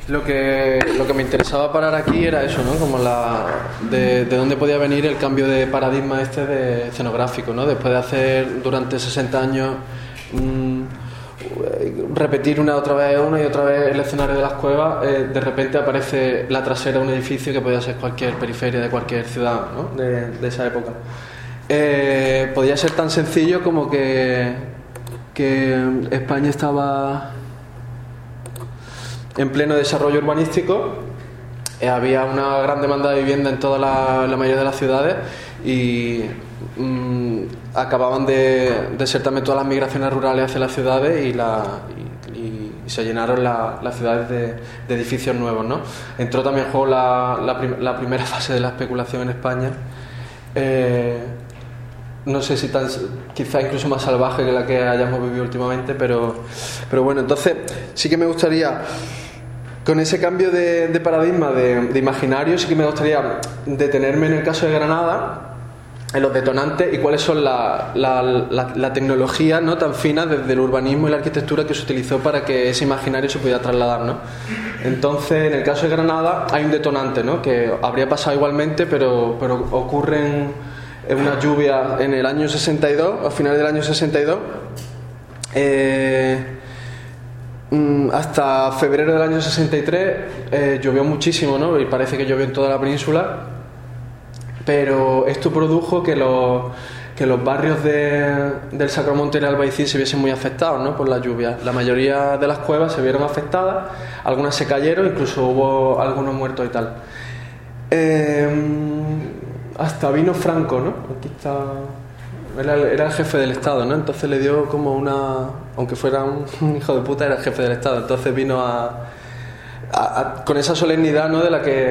Lo que me interesaba parar aquí era eso, ¿no? Como de dónde podía venir el cambio de paradigma de escenográfico, ¿no? Después de hacer durante 60 años repetir una y otra vez el escenario de las cuevas, de repente aparece la trasera de un edificio que podía ser cualquier periferia de cualquier ciudad, ¿no? de esa época. Podía ser tan sencillo como que España estaba en pleno desarrollo urbanístico, había una gran demanda de vivienda en toda la mayoría de las ciudades y acababan de ser también todas las migraciones rurales hacia las ciudades y se llenaron las ciudades de edificios nuevos, ¿no? Entró también en juego la primera fase de la especulación en España, no sé si quizá incluso más salvaje que la que hayamos vivido últimamente, pero bueno, entonces sí que me gustaría, con ese cambio de paradigma de imaginario, sí que me gustaría detenerme en el caso de Granada, en los detonantes y cuáles son la tecnología, ¿no?, tan fina desde el urbanismo y la arquitectura que se utilizó para que ese imaginario se pudiera trasladar, ¿no? Entonces, en el caso de Granada hay un detonante, ¿no?, que habría pasado igualmente, pero ocurren una lluvia en el año 62, a finales del año 62, hasta febrero del año 63 llovió muchísimo, ¿no? Y parece que llovió en toda la península, pero esto produjo que los barrios del Sacromonte y el Albaicín se viesen muy afectados, ¿no?, por la lluvia. La mayoría de las cuevas se vieron afectadas, algunas se cayeron, incluso hubo algunos muertos y tal. Hasta vino Franco, ¿no? Aquí está. Era el jefe del Estado, ¿no? Entonces le dio como aunque fuera un hijo de puta, era el jefe del Estado. Entonces vino con esa solemnidad, ¿no?, de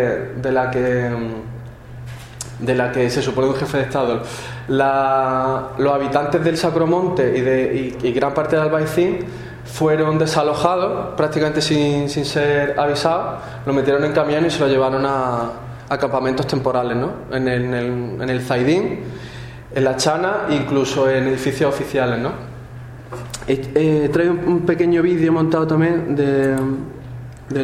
la que se supone un jefe de Estado. Los habitantes del Sacromonte y gran parte del Albaicín fueron desalojados prácticamente sin ser avisados. Lo metieron en camión y se lo llevaron a campamentos temporales, ¿no? En el Zaidín, en la Chana, incluso en edificios oficiales, ¿no? He traído un pequeño vídeo montado también de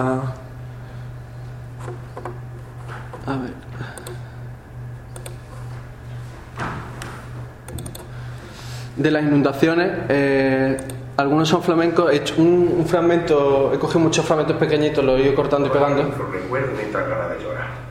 las inundaciones. Algunos son flamencos. He hecho un fragmento, he cogido muchos fragmentos pequeñitos, los he ido cortando y pegando. Recuerdo mientras Granada llora.